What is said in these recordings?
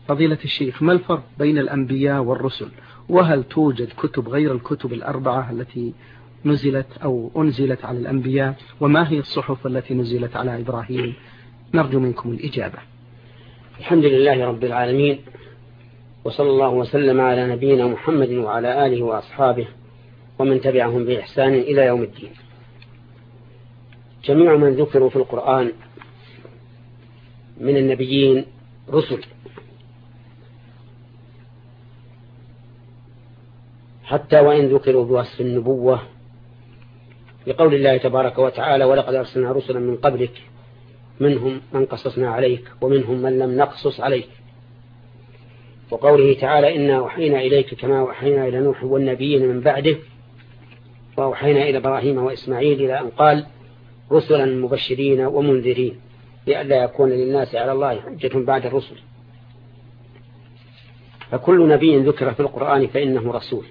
فضيلة الشيخ، ما الفرق بين الأنبياء والرسل؟ وهل توجد كتب غير الكتب الأربعة التي نزلت أو أنزلت على الأنبياء؟ وما هي الصحف التي نزلت على إبراهيم؟ نرجو منكم الإجابة. الحمد لله رب العالمين، وصلى الله وسلم على نبينا محمد وعلى آله وأصحابه ومن تبعهم بإحسان إلى يوم الدين. جميع من ذكروا في القرآن من النبيين رسل، حتى وإن ذكروا بوصف النبوة، لقول الله تبارك وتعالى: ولقد أرسلنا رسلا من قبلك منهم من قصصنا عليك ومنهم من لم نقصص عليك. وقوله تعالى: إنا أوحينا إليك كما أوحينا إلى نوح والنبيين من بعده وأوحينا إلى إبراهيم وإسماعيل، إلى أن قال: رسلا مبشرين ومنذرين لئلا يكون للناس على الله حجة بعد الرسل. فكل نبي ذكر في القرآن فإنه رسول،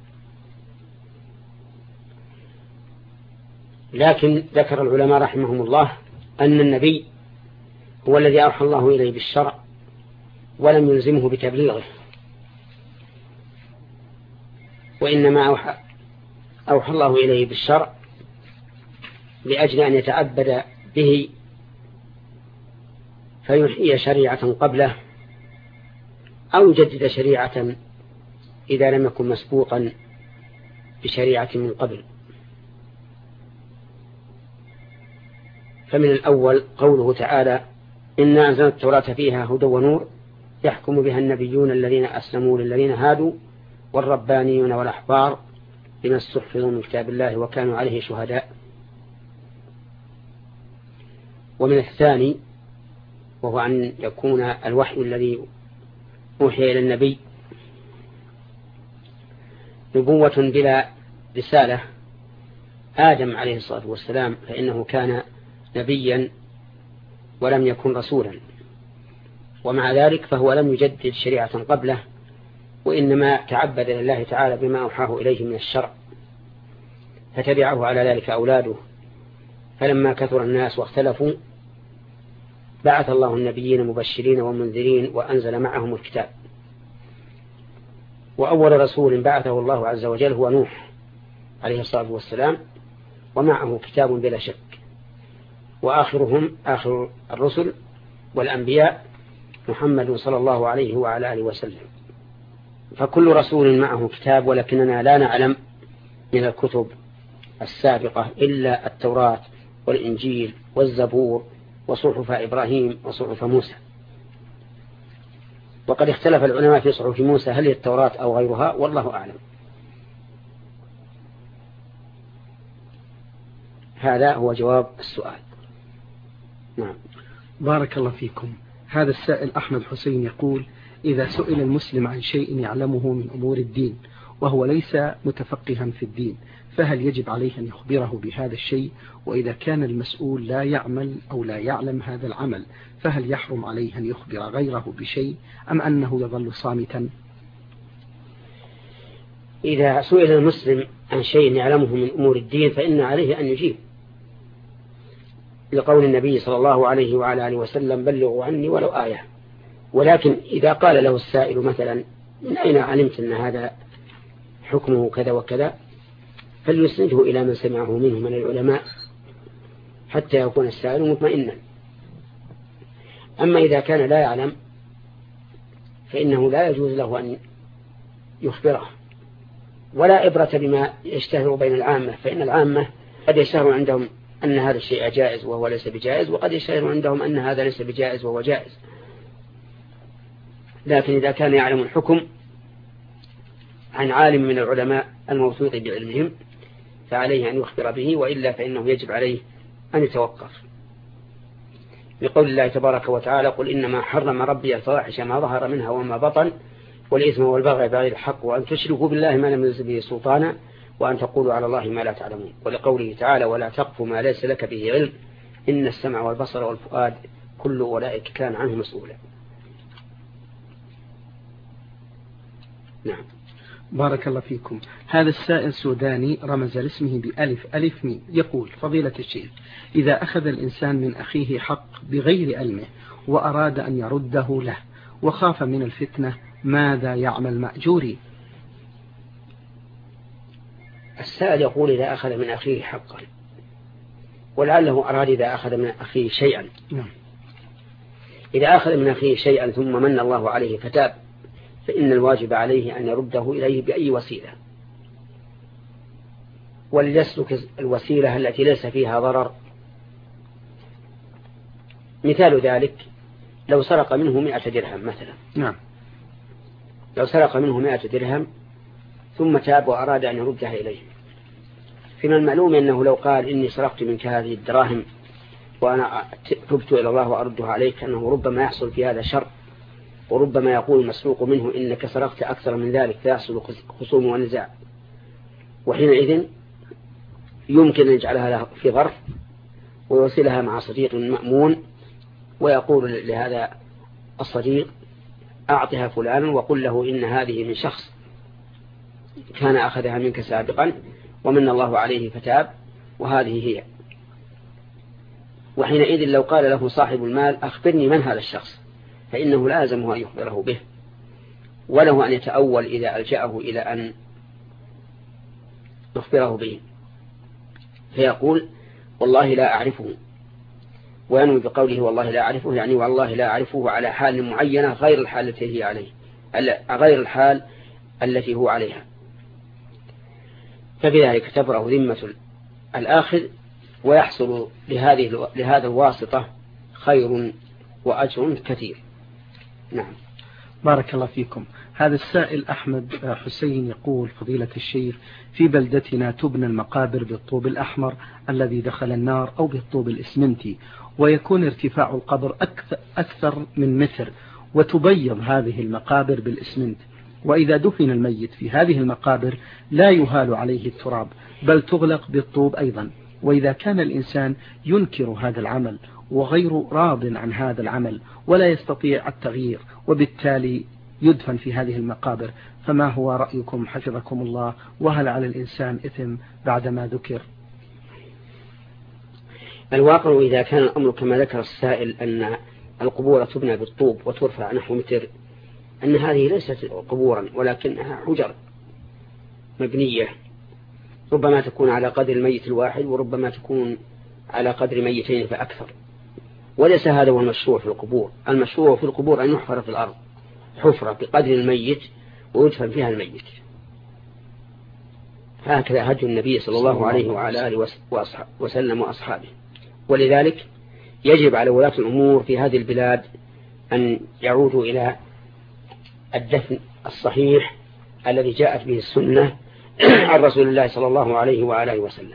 لكن ذكر العلماء رحمهم الله أن النبي هو الذي أوحى الله إليه بالشرع ولم يلزمه بتبليغه، وإنما أوحى الله إليه بالشرع لأجل أن يتعبد به فيحيي شريعة قبله أو يجدد شريعة إذا لم يكن مسبوقا بشريعة من قبل. فمن الأول قوله تعالى: إنا أنزلنا التوراة فيها هدى ونور يحكم بها النبيون الذين أسلموا للذين هادوا والربانيون والأحبار بما استحفظوا من كتاب الله وكانوا عليه شهداء. ومن الثاني وهو أن يكون الوحي الذي أوحي إلى النبي نبوة بلا رسالة. آدم عليه الصلاة والسلام فإنه كان نبيا ولم يكن رسولا، ومع ذلك فهو لم يجدد شريعة قبله، وإنما تعبد لله تعالى بما أوحاه إليه من الشرع، فتبعه على ذلك أولاده. فلما كثر الناس واختلفوا بعث الله النبيين مبشرين ومنذرين وأنزل معهم الكتاب. وأول رسول بعثه الله عز وجل هو نوح عليه الصلاة والسلام، ومعه كتاب بلا شك. وآخرهم آخر الرسل والأنبياء محمد صلى الله عليه وعلى آله وسلم. فكل رسول معه كتاب، ولكننا لا نعلم من الكتب السابقة إلا التوراة والإنجيل والزبور وصحف إبراهيم وصحف موسى. وقد اختلف العلماء في صحف موسى هل هي التوراة أو غيرها، والله أعلم. هذا هو جواب السؤال. نعم. بارك الله فيكم. هذا السائل أحمد حسين يقول: إذا سئل المسلم عن شيء يعلمه من أمور الدين وهو ليس متفقها في الدين، فهل يجب عليه أن يخبره بهذا الشيء؟ وإذا كان المسؤول لا يعمل أو لا يعلم هذا العمل، فهل يحرم عليه أن يخبر غيره بشيء أم أنه يظل صامتا؟ إذا سئل المسلم عن شيء يعلمه من أمور الدين فإن عليه أن يجيب، لقول النبي صلى الله عليه وعلى آله وسلم: بلغوا عني ولو آية. ولكن إذا قال له السائل مثلا: من أين علمت أن هذا حكمه كذا وكذا، فليسنده إلى من سمعه منه من العلماء حتى يكون السائل مطمئنا. أما إذا كان لا يعلم فإنه لا يجوز له أن يخبره، ولا إبرة بما يشتهر بين العامة، فإن العامة قد يشتهر عندهم أن هذا الشيء جائز وهو ليس بجائز، وقد يشتهر عندهم أن هذا ليس بجائز وهو جائز. لكن إذا كان يعلم الحكم عن عالم من العلماء الموثوق بعلمهم فعليه أن يخبر به، وإلا فإنه يجب عليه أن يتوقف، بقول الله تبارك وتعالى: قل إنما حرم ربي الفواحش ما ظهر منها وما بطن والإثم والبغي بغير الحق وأن تشركوا بالله ما لم ينزل به سلطانا وأن تقولوا على الله ما لا تعلمون. ولقوله تعالى: ولا تقف ما ليس لك به علم إن السمع والبصر والفؤاد كل أولئك كان عنه مسؤولا. نعم. بارك الله فيكم. هذا السائل سوداني رمز لاسمه بألف ألف ميم، يقول: فضيلة الشيخ، إذا أخذ الإنسان من أخيه حق بغير علمه وأراد أن يرده له وخاف من الفتنة ماذا يعمل مأجوري؟ السائل يقول إذا أخذ من أخيه حقا، ولعله أراد إذا أخذ من أخيه شيئا. إذا أخذ من أخيه شيئا ثم من الله عليه فتاب، فإن الواجب عليه أن يرده إليه بأي وسيلة، وليسلك الوسيلة التي ليس فيها ضرر. مثال ذلك لو سرق منه 100 درهم مثلا. نعم. لو سرق منه 100 درهم ثم تاب وأراد أن يردها إليه، فمن المعلوم أنه لو قال إني سرقت منك هذه الدراهم وأنا تبت إلى الله وأردها عليك، أنه ربما يحصل في هذا شر، وربما يقول المسروق منه إنك سرقت أكثر من ذلك، فيحصل خصوم ونزاع، وحينئذ يمكن أن يجعلها في ظرف ويوصلها مع صديق مأمون، ويقول لهذا الصديق أعطها فلانا وقل له إن هذه من شخص كان أخذها منك سابقا ومن الله عليه فتاب، وهذه هي. وحينئذ لو قال له صاحب المال أخبرني من هذا الشخص، فإنه لازمه أن يخبره به، وله أن يتأول إذا ألجأه إلى أن يخبره به، فيقول والله لا أعرفه، وينوي بقوله والله لا أعرفه يعني والله لا أعرفه على حال معينة غير الحال التي هي عليه، غير الحال التي هو عليها، فبذلك تبرأ ذمة الآخذ، ويحصل لهذا الواسطة خير وأجر كثير. نعم. بارك الله فيكم. هذا السائل أحمد حسين يقول فضيلة الشيخ، في بلدتنا تبنى المقابر بالطوب الأحمر الذي دخل النار أو بالطوب الإسمنتي، ويكون ارتفاع القبر أكثر من متر، وتبيض هذه المقابر بالإسمنت، وإذا دفن الميت في هذه المقابر لا يهال عليه التراب بل تغلق بالطوب أيضا. وإذا كان الإنسان ينكر هذا العمل وغير راض عن هذا العمل ولا يستطيع التغيير، وبالتالي يدفن في هذه المقابر، فما هو رأيكم حفظكم الله؟ وهل على الإنسان إثم بعدما ذكر؟ الواقع إذا كان الأمر كما ذكر السائل أن القبور تبنى بالطوب وترفع نحو متر، أن هذه ليست قبورا ولكنها حجر مبنية، ربما تكون على قدر الميت الواحد وربما تكون على قدر ميتين فأكثر، وليس هذا هو المشروع في القبور. المشروع في القبور أن يحفر في الأرض حفرة بقدر الميت ويدفن فيها الميت، هكذا هدي النبي صلى الله عليه وعلى آله وسلم وأصحابه. ولذلك يجب على ولاة الأمور في هذه البلاد أن يعودوا إلى الدفن الصحيح الذي جاءت به السنة عن رسول الله صلى الله عليه وعلى آله وسلم.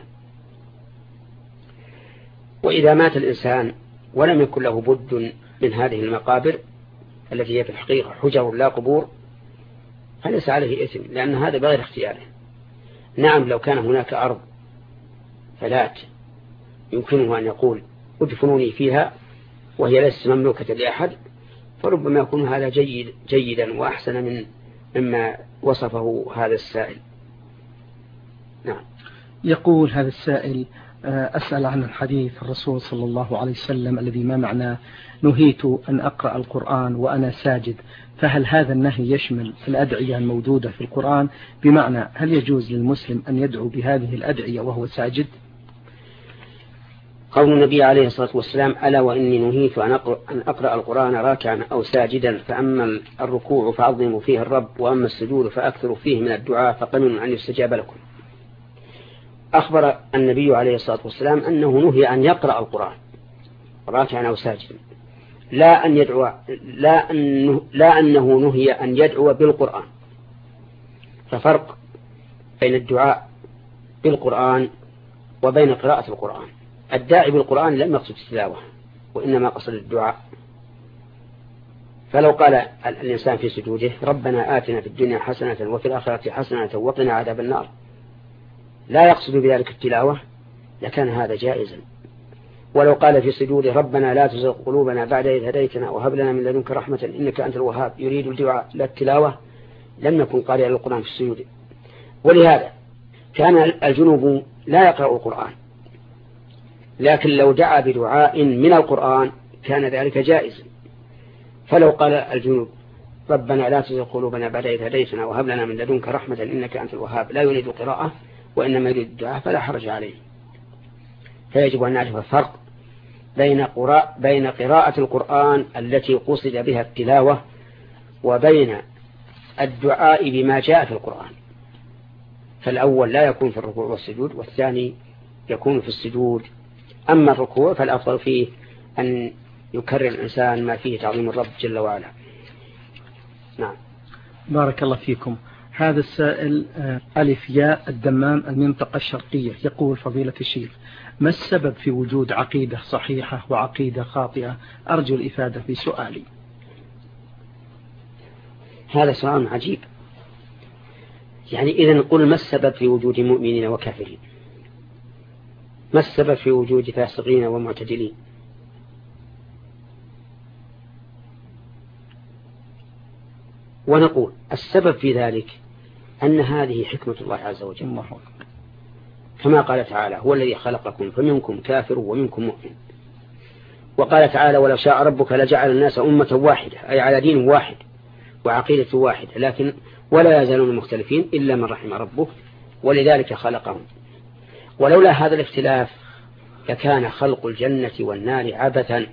وإذا مات الإنسان ولم يكن له بد من هذه المقابر التي هي في الحقيقة حجر لا قبور، فليس عليه إثم، لأن هذا بغير اختياره. نعم، لو كان هناك أرض فلات يمكنه أن يقول ادفنوني فيها وهي ليست مملوكة لأحد، فربما يكون هذا جيدا وأحسن مما وصفه هذا السائل. نعم. يقول هذا السائل أسأل عن الحديث الرسول صلى الله عليه وسلم الذي ما معناه نهيت أن أقرأ القرآن وأنا ساجد، فهل هذا النهي يشمل الأدعية الموجودة في القرآن؟ بمعنى هل يجوز للمسلم أن يدعو بهذه الأدعية وهو ساجد؟ قول النبي عليه الصلاة والسلام ألا وإني نهيت أن أقرأ القرآن راكعا أو ساجدا، فأما الركوع فعظموا فيه الرب، وأما السجود فأكثروا فيه من الدعاء فقمن أن يستجاب لكم. أخبر النبي عليه الصلاة والسلام أنه نهي أن يقرأ القرآن راكعا أو ساجدا، لا أن يدعو، لا أنه نهي أن يدعو بالقرآن. ففرق بين الدعاء بالقرآن وبين قراءة القرآن. الداعي بالقرآن لم يقصد التلاوة وإنما قصد الدعاء. فلو قال الإنسان في سجوده ربنا آتنا في الدنيا حسنة وفي الآخرة حسنة وقنا عذاب النار، لا يقصد بذلك التلاوة، لكان هذا جائزا. ولو قال في سجوده ربنا لا تزغ قلوبنا بعد إذ هديتنا وهب لنا من لدنك رحمة إنك أنت الوهاب، يريد الدعاء لا التلاوة، لم يكن قارئا للقرآن في السجود. ولهذا كان الجنوب لا يقرأ القرآن، لكن لو دعا بدعاء من القرآن كان ذلك جائزا. فلو قال الجنوب ربنا لا تزغ قلوبنا بعد إذ هديتنا وهب لنا من لدنك رحمة إنك أنت الوهاب لا يريد قراءة وإنما يريد الدعاء فلا حرج عليه. فيجب أن نعرف الفرق بين قراءة القرآن التي قصد بها التلاوة وبين الدعاء بما جاء في القرآن. فالأول لا يكون في الركوع والسجود والثاني يكون في السجود. أما الركوع فالأفضل فيه أن يكرر الإنسان ما فيه تعظيم الرب جل وعلا. نعم. بارك الله فيكم. هذا السائل ألف ياء الدمام المنطقة الشرقية يقول فضيلة الشيخ ما السبب في وجود عقيدة صحيحة وعقيدة خاطئة؟ أرجو الإفادة في سؤالي. هذا سؤال عجيب. يعني إذا نقول ما السبب في وجود مؤمنين وكافرين؟ ما السبب في وجود فاسقين ومعتدلين؟ ونقول السبب في ذلك أن هذه حكمة الله عز وجل كما قال تعالى هو الذي خلقكم فمنكم كافر ومنكم مؤمن. وقال تعالى ولو شاء ربك لجعل الناس أمة واحدة أي على دين واحد وعقيدة واحدة لكن ولا يزالون مختلفين إلا من رحم ربك ولذلك خلقهم. ولولا هذا الاختلاف لكان خلق الجنة والنار عبثا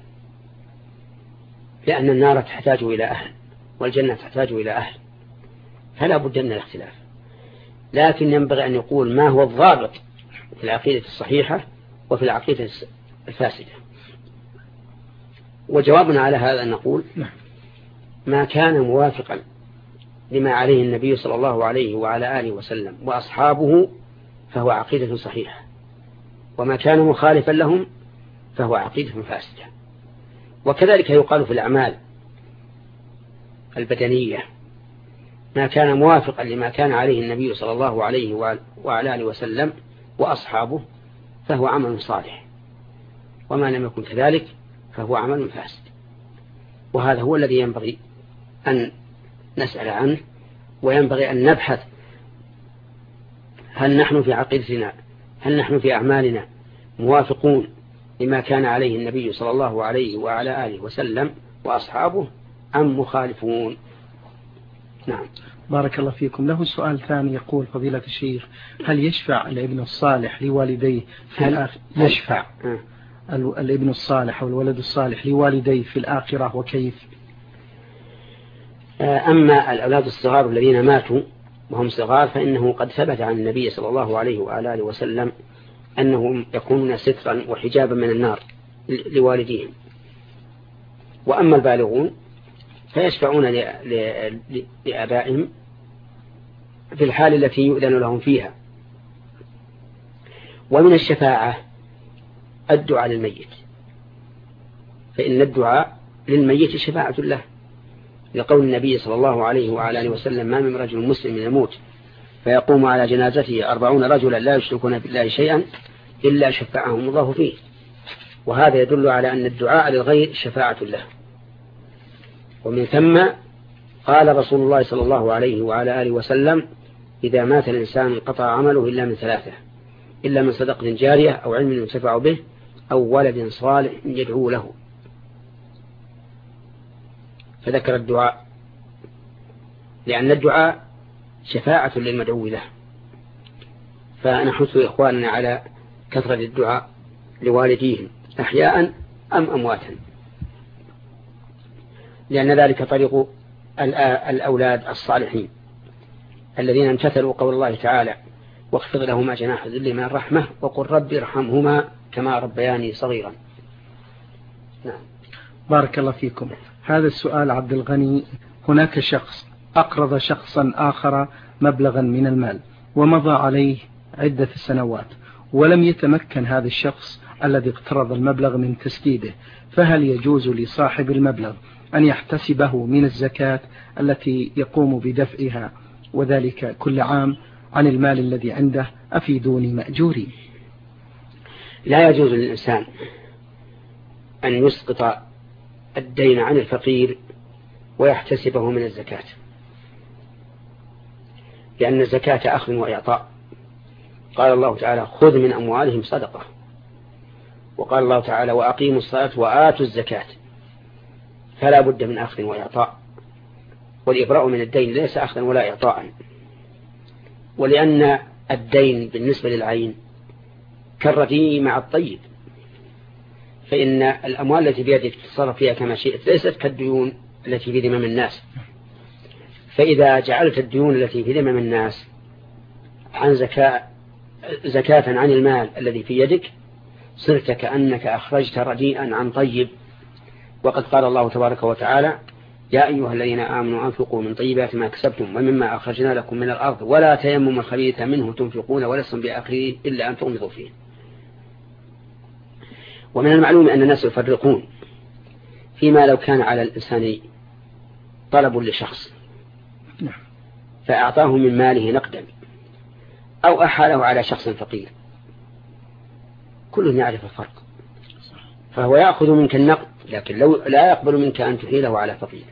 لأن النار تحتاج إلى أهل والجنة تحتاج إلى أهل فلا بد من الاختلاف. لكن ينبغي أن يقول ما هو الضابط في العقيدة الصحيحة وفي العقيدة الفاسدة. وجوابنا على هذا أن نقول ما كان موافقا لما عليه النبي صلى الله عليه وعلى آله وسلم وأصحابه فهو عقيدة صحيحة وما كان مخالفا لهم فهو عقيدة فاسدة. وكذلك يقال في الأعمال البدنية ما كان موافقا لما كان عليه النبي صلى الله عليه وعلى آله وسلم وأصحابه فهو عمل صالح وما لم يكن كذلك فهو عمل فاسد. وهذا هو الذي ينبغي أن نسأل عنه وينبغي أن نبحث هل نحن في عقيدتنا هل نحن في أعمالنا موافقون لما كان عليه النبي صلى الله عليه وعلى آله وسلم وأصحابه أم مخالفون. نعم. بارك الله فيكم. له سؤال ثاني يقول فضيلة الشيخ هل يشفع الابن الصالح لوالديه في الآخرة يشفع الابن الصالح أو الولد الصالح لوالديه في الآخرة وكيف؟ أما الأولاد الصغار الذين ماتوا وهم صغار فإنه قد ثبت عن النبي صلى الله عليه وعلى آله وسلم أنهم يكونون سترا وحجابا من النار لوالديهم. وأما البالغون فيشفعون لآبائهم في الحال التي يؤذن لهم فيها. ومن الشفاعة الدعاء للميت فإن الدعاء للميت شفاعة له لقول النبي صلى الله عليه وعلى آله وسلم ما من رجل مسلم يموت فيقوم على جنازته 40 رجلا لا يشركون بالله شيئا إلا شفعهم الله فيه. وهذا يدل على أن الدعاء للغير شفاعة له. ومن ثم قال رسول الله صلى الله عليه وعلى آله وسلم إذا مات الإنسان انقطع عمله إلا من 3 إلا من صدقة جارية أو علم ينتفع به أو ولد صالح يدعو له. فذكر الدعاء لأن الدعاء شفاعة للمدعو له. فنحث إخواننا على كثرة الدعاء لوالديهم أحياء أم أمواتا لأن ذلك طريق الأولاد الصالحين الذين امتثلوا قول الله تعالى واخفض لهما جناح الذل من الرحمة وقل رب ارحمهما كما ربياني صغيرا. نعم. بارك الله فيكم. هذا السؤال عبد الغني هناك شخص أقرض شخصا آخر مبلغا من المال ومضى عليه عدة سنوات ولم يتمكن هذا الشخص الذي اقترض المبلغ من تسديده فهل يجوز لصاحب المبلغ أن يحتسبه من الزكاة التي يقوم بدفعها وذلك كل عام عن المال الذي عنده أفيدوني مأجوري؟ لا يجوز للإنسان أن يسقط الدين عن الفقير ويحتسبه من الزكاة لأن الزكاة أخذ وإعطاء. قال الله تعالى خذ من أموالهم صدقة وقال الله تعالى وأقيموا الصلاة وآتوا الزكاة. فلا بد من أخذ وإعطاء، والإبراء من الدين ليس أخذا ولا إعطاء، ولأن الدين بالنسبة للعين كالرديء مع الطيب، فإن الأموال التي بيدك تتصرف فيها كما شئت ليست كالديون التي في ذمم الناس. فإذا جعلت الديون التي في ذمم الناس عن زكاة عن المال الذي في يدك صرت كأنك أخرجت رديئا عن طيب. وقد قال الله تبارك وتعالى: يا أيها الذين آمنوا أنفقوا من طيبات ما كسبتم ومما أخرجنا لكم من الأرض ولا تيمموا الخبيث منه تنفقون ولستم بآخره إلا أن تغمضوا فيه. ومن المعلوم أن الناس يفرقون فيما لو كان على الإنسان طلب لشخص فأعطاه من ماله نقدا أو أحاله على شخص فقير، كل يعرف الفرق، فهو يأخذ منك النقد لكن لا يقبل منك أن تحيله على فقير.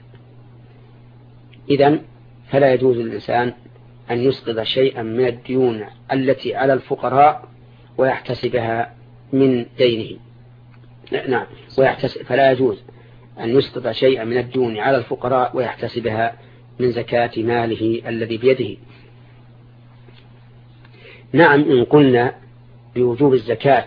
إذن فلا يجوز للإنسان أن يسقط شيئا من الديون التي على الفقراء ويحتسبها من دينه. نعم، فلا يجوز أن يسقط شيئا من الديون على الفقراء ويحتسبها من زكاة ماله الذي بيده. نعم، إن قلنا بوجوب الزكاة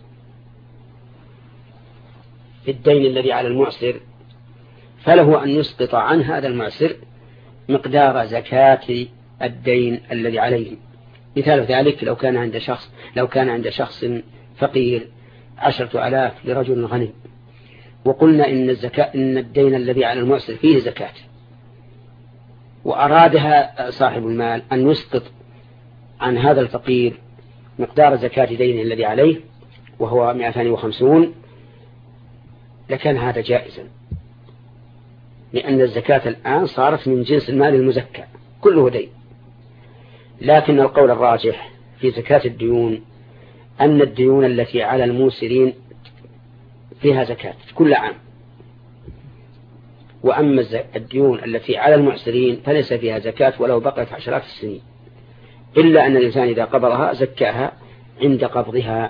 في الدين الذي على المعسر فله أن يسقط عن هذا المعسر مقدار زكاة الدين الذي عليه. مثال ذلك لو كان عند شخص فقير 10,000 لرجل غني، وقلنا إن الدين الذي على المعسر فيه زكاة، وأرادها صاحب المال أن يسقط عن هذا الفقير مقدار زكاة دينه الذي عليه وهو 250، لكان هذا جائزا، لأن الزكاة الآن صارت من جنس المال المزكى كله دين. لكن القول الراجح في زكاة الديون أن الديون التي على الموسرين فيها زكاة كل عام، وأما الديون التي على المعسرين فليس فيها زكاة ولو بقيت 10 السنين، إلا أن الإنسان إذا قبضها زكاها عند قبضها.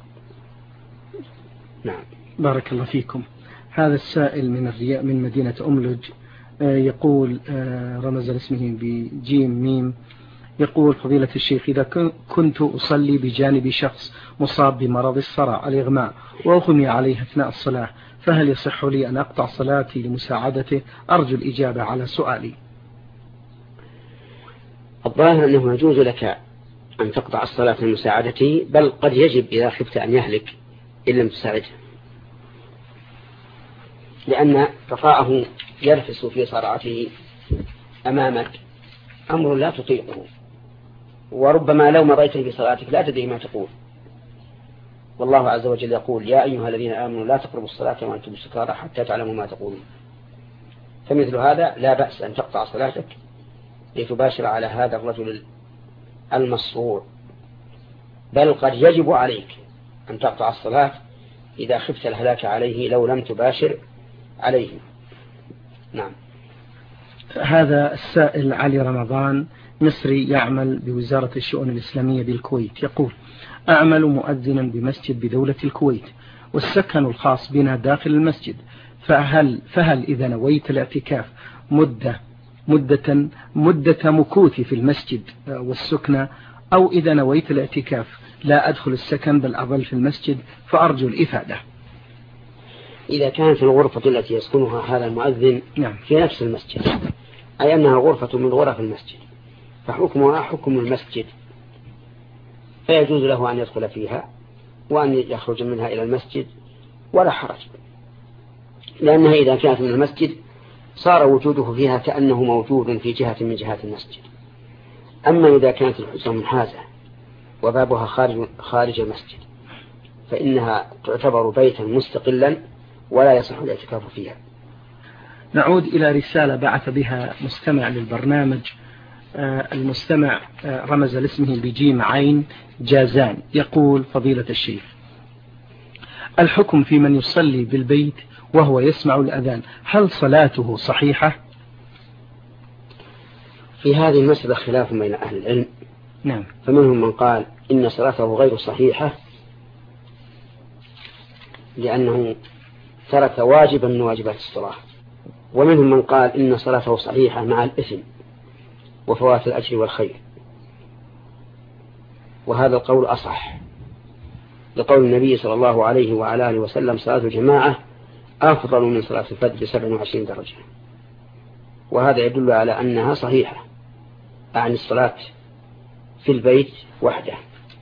نعم. بارك الله فيكم. هذا السائل من مدينة أملج يقول، رمز اسمه بجيم ميم، يقول: فضيلة الشيخ، إذا كنت أصلي بجانب شخص مصاب بمرض الصرع الإغماء وأغمي عليه أثناء الصلاة، فهل يصح لي أن أقطع صلاتي لمساعدته؟ أرجو الإجابة على سؤالي. الظاهر أنه يجوز لك أن تقطع الصلاة لمساعدته، بل قد يجب إذا خفت أن يهلك إن لم تساعده، لأن رفاعه يرفس في صرعته أمامك أمر لا تطيقه، وربما لو مضيت في صلاتك لا تدري ما تقول. والله عز وجل يقول: يا أيها الذين آمنوا لا تقربوا الصلاة وأنتم سكارى حتى تعلموا ما تقولون. فمثل هذا لا بأس أن تقطع صلاتك لتباشر على هذا الرجل المصروع، بل قد يجب عليك أن تقطع الصلاة إذا خفت الهلاك عليه لو لم تباشر عليه. نعم. هذا السائل علي رمضان مصري يعمل بوزارة الشؤون الإسلامية بالكويت، يقول: أعمل مؤذنا بمسجد بدولة الكويت، والسكن الخاص بنا داخل المسجد، فهل إذا نويت الاعتكاف مدة مكوثي في المسجد والسكنة، أو إذا نويت الاعتكاف لا أدخل السكن بل أظل في المسجد؟ فأرجو الإفادة. إذا كانت الغرفة التي يسكنها هذا المؤذن في نفس المسجد، أي أنها غرفة من غرف المسجد، فحكمها حكم المسجد، فيجوز له أن يدخل فيها وأن يخرج منها إلى المسجد ولا حرج، لأنها إذا كانت من المسجد صار وجوده فيها كأنه موجود في جهة من جهات المسجد. أما إذا كانت الحجرة منحازة وبابها خارج المسجد فإنها تعتبر بيتا مستقلا ولا يصح الاعتكاف فيها. نعود إلى رسالة بعث بها مستمع للبرنامج. المستمع رمز لاسمه بجيم عين جازان، يقول: فضيلة الشيخ، الحكم في من يصلي بالبيت وهو يسمع الأذان، هل صلاته صحيحة؟ في هذه المسألة خلاف بين أهل العلم. نعم. فمنهم من قال إن صلاته غير صحيحة لأنه ترك واجبا من واجبات الصلاة، ومنهم من قال إن صلاته صحيحة مع الإثم وفوات الأجر والخير، وهذا القول أصح لقول النبي صلى الله عليه وعلى آله وسلم: صلاة الجماعة أفضل من صلاة الفجر ب27 درجة. وهذا يدل على أنها صحيحة عن الصلاة في البيت وحده،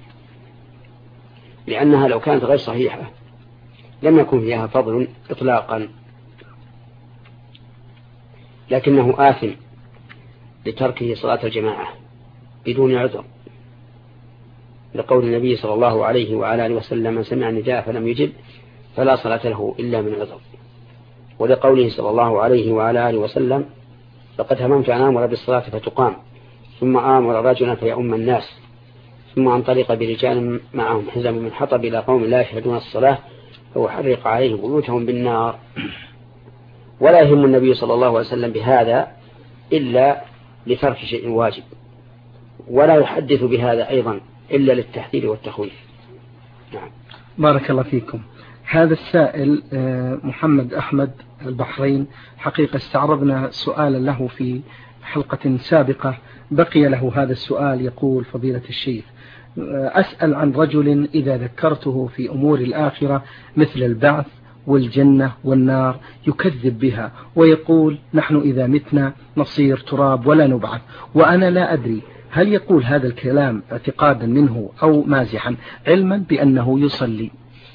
لأنها لو كانت غير صحيحة لم يكن فيها فضل إطلاقا، لكنه آثم لتركه صلاة الجماعة بدون عذر، لقول النبي صلى الله عليه وعلى آله وسلم: من سمع النداء فلم يجب فلا صلاة له إلا من عذر. ولقوله صلى الله عليه وعلى آله وسلم: لقد هممت أن آمر بالصلاة فتقام ثم آمر رجلا فيؤم الناس ثم انطلق برجال معهم حزم من حطب إلى قوم لا يشهدون الصلاة فأحرق عليهم بيوتهم بالنار. ولا يهم النبي صلى الله عليه وسلم بهذا إلا لترك شيء واجب، ولا يحدث بهذا أيضا إلا للتحذير والتخويف. نعم. بارك الله فيكم. هذا السائل محمد أحمد البحرين، حقيقة استعرضنا سؤالا له في حلقة سابقة، بقي له هذا السؤال. يقول: فضيلة الشيخ، أسأل عن رجل إذا ذكرته في أمور الآخرة مثل البعث والجنة والنار يكذب بها ويقول: نحن إذا متنا نصير تراب ولا نبعث، وأنا لا أدري هل يقول هذا الكلام اعتقادا منه أو مازحا، علما بأنه يصلي.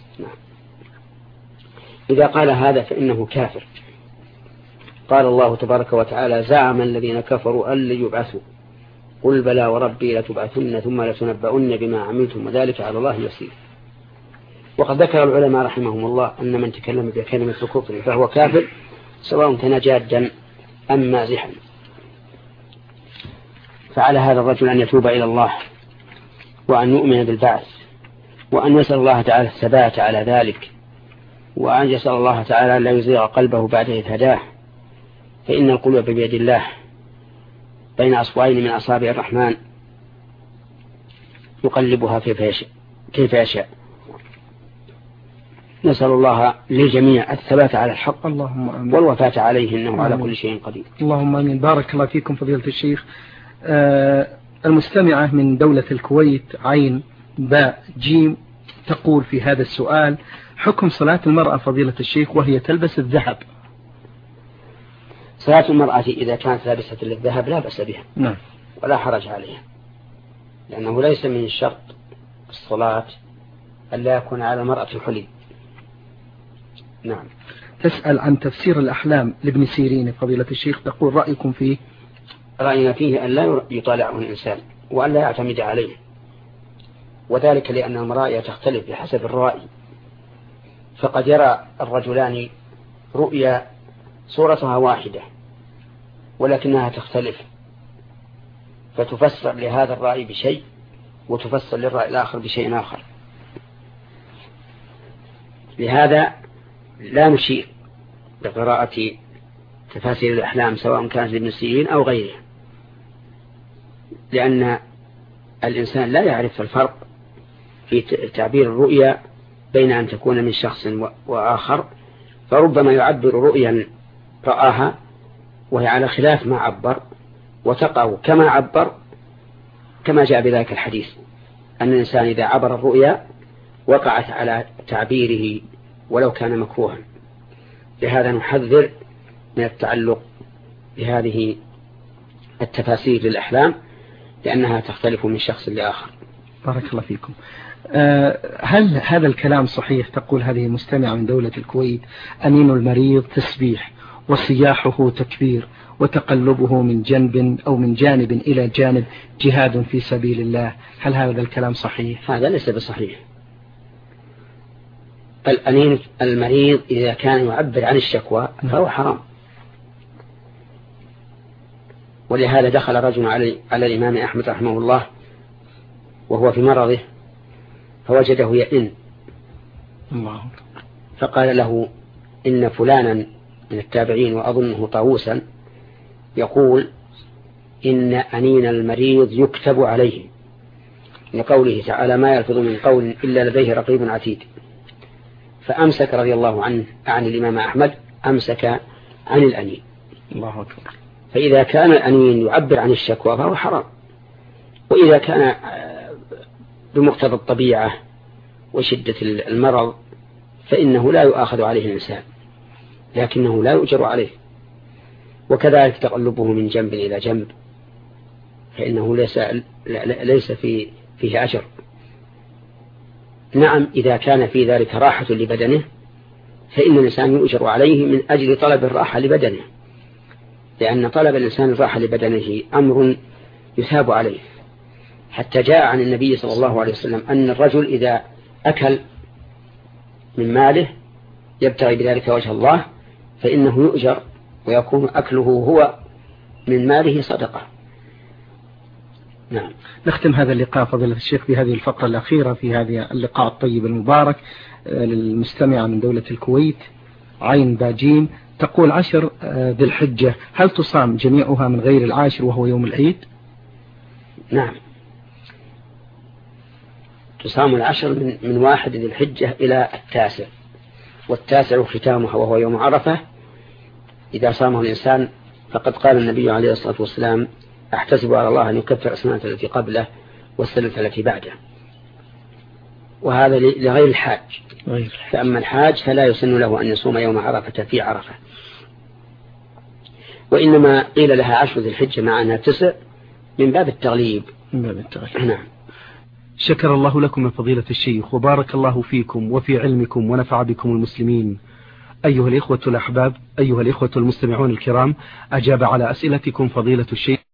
إذا قال هذا فإنه كافر. قال الله تبارك وتعالى: زعم الذين كفروا أن لن يبعثوا قل بلى وربي لتبعثن ثم لتنبؤن بما عملتم وذلك على الله يسير. وقد ذكر العلماء رحمهم الله أن من تكلم بكلمة الكفر فهو كافر، سواء كان جادا أم مازحا. فعلى هذا الرجل أن يتوب إلى الله وأن يؤمن بالبعث، وأن يسأل الله تعالى الثبات على ذلك، وأن يسأل الله تعالى لا يزيغ قلبه بعد إذ هداه، فإن القلوب بيد الله بين أصبعين من أصابع الرحمن يقلبها كيف يشاء. نسأل الله للجميع الثبات على الحق والوفاة عليه، إنه على كل شيء قدير. اللهم آمين. بارك الله فيكم فضيلة الشيخ. المستمعة من دولة الكويت عين باء جيم تقول في هذا السؤال: حكم صلاة المرأة فضيلة الشيخ وهي تلبس الذهب؟ صلاة المرأة إذا كانت لابسة للذهب لا بأس بها، نعم، ولا حرج عليها، لأنه ليس من شرط الصلاة أن لا يكون على المرأة حلي. نعم. تسأل عن تفسير الأحلام لابن سيرين فضيلة الشيخ، تقول: رأيكم فيه؟ رأينا فيه أن لا يطالعه الإنسان وأن لا يعتمد عليه، وذلك لأن المرأة تختلف بحسب الرأي، فقد يرى الرجلان رؤيا صورتها واحدة ولكنها تختلف، فتفسر لهذا الرأي بشيء وتفسر للرأي الآخر بشيء آخر. لهذا لا نشير لقراءة تفاسير الأحلام سواء كانت لابن سيرين أو غيره، لأن الإنسان لا يعرف الفرق في تعبير الرؤيا بين أن تكون من شخص وآخر، فربما يعبر رؤيا رآها وهي على خلاف ما عبر، وتقع كما عبر، كما جاء بذلك الحديث أن الإنسان إذا عبر الرؤيا وقعت على تعبيره ولو كان مكروها. لهذا نحذر من التعلق بهذه التفاسير للأحلام، لأنها تختلف من شخص لآخر. بارك الله فيكم. هل هذا الكلام صحيح؟ تقول هذه مستمعة من دولة الكويت: أنين المريض تسبيح وصياحه تكبير وتقلبه من جنب أو من جانب إلى جانب جهاد في سبيل الله، هل هذا الكلام صحيح؟ هذا ليس بصحيح. الأنين المريض إذا كان يعبر عن الشكوى فهو حرام. ولهذا دخل رجل على الإمام أحمد رحمه الله وهو في مرضه فوجده يئن، فقال له: إن فلانا من التابعين وأظنه طاووسا يقول إن أنين المريض يكتب عليه، لقوله تعالى: ما يلفظ من قول إلا لديه رقيب عتيد. فأمسك رضي الله عنه عن الإمام أحمد، أمسك عن الأنين. الله أكبر. فإذا كان الأنين يعبر عن الشكوى فهو حرام، وإذا كان بمقتضى الطبيعة وشدة المرض فإنه لا يؤاخذ عليه الإنسان، لكنه لا يؤجر عليه. وكذلك تقلبه من جنب إلى جنب فإنه ليس فيه أجر. نعم إذا كان في ذلك راحة لبدنه فإن الإنسان يؤجر عليه من أجل طلب الراحة لبدنه، لأن طلب الإنسان الراحة لبدنه أمر يثاب عليه. حتى جاء عن النبي صلى الله عليه وسلم أن الرجل إذا أكل من ماله يبتغي بذلك وجه الله فإنه يؤجر ويكون أكله هو من ماله صدقة. نعم. نختم هذا اللقاء فضيلة الشيخ بهذه الفقرة الأخيرة في هذا اللقاء الطيب المبارك للمستمعة من دولة الكويت عين باجين، تقول 10 ذي الحجة هل تصام جميعها من غير العاشر وهو يوم العيد؟ نعم، تصام 10 من 1 ذي الحجة إلى 9، والتاسع ختامها وهو يوم عرفة. إذا صامه الإنسان فقد قال النبي عليه الصلاة والسلام أحتسب على الله أن يكفر السنة التي قبله والسنة التي بعده، وهذا لغير الحاج. فأما الحاج فلا يسن له أن يصوم يوم عرفة في عرفة، وإنما قيل لها 10 ذي الحجة مع أنها 9 من باب التغليب. نعم. شكر الله لكم من فضيلة الشيخ وبارك الله فيكم وفي علمكم ونفع بكم المسلمين. أيها الإخوة الأحباب، أيها الإخوة المستمعون الكرام، أجاب على أسئلتكم فضيلة الشيخ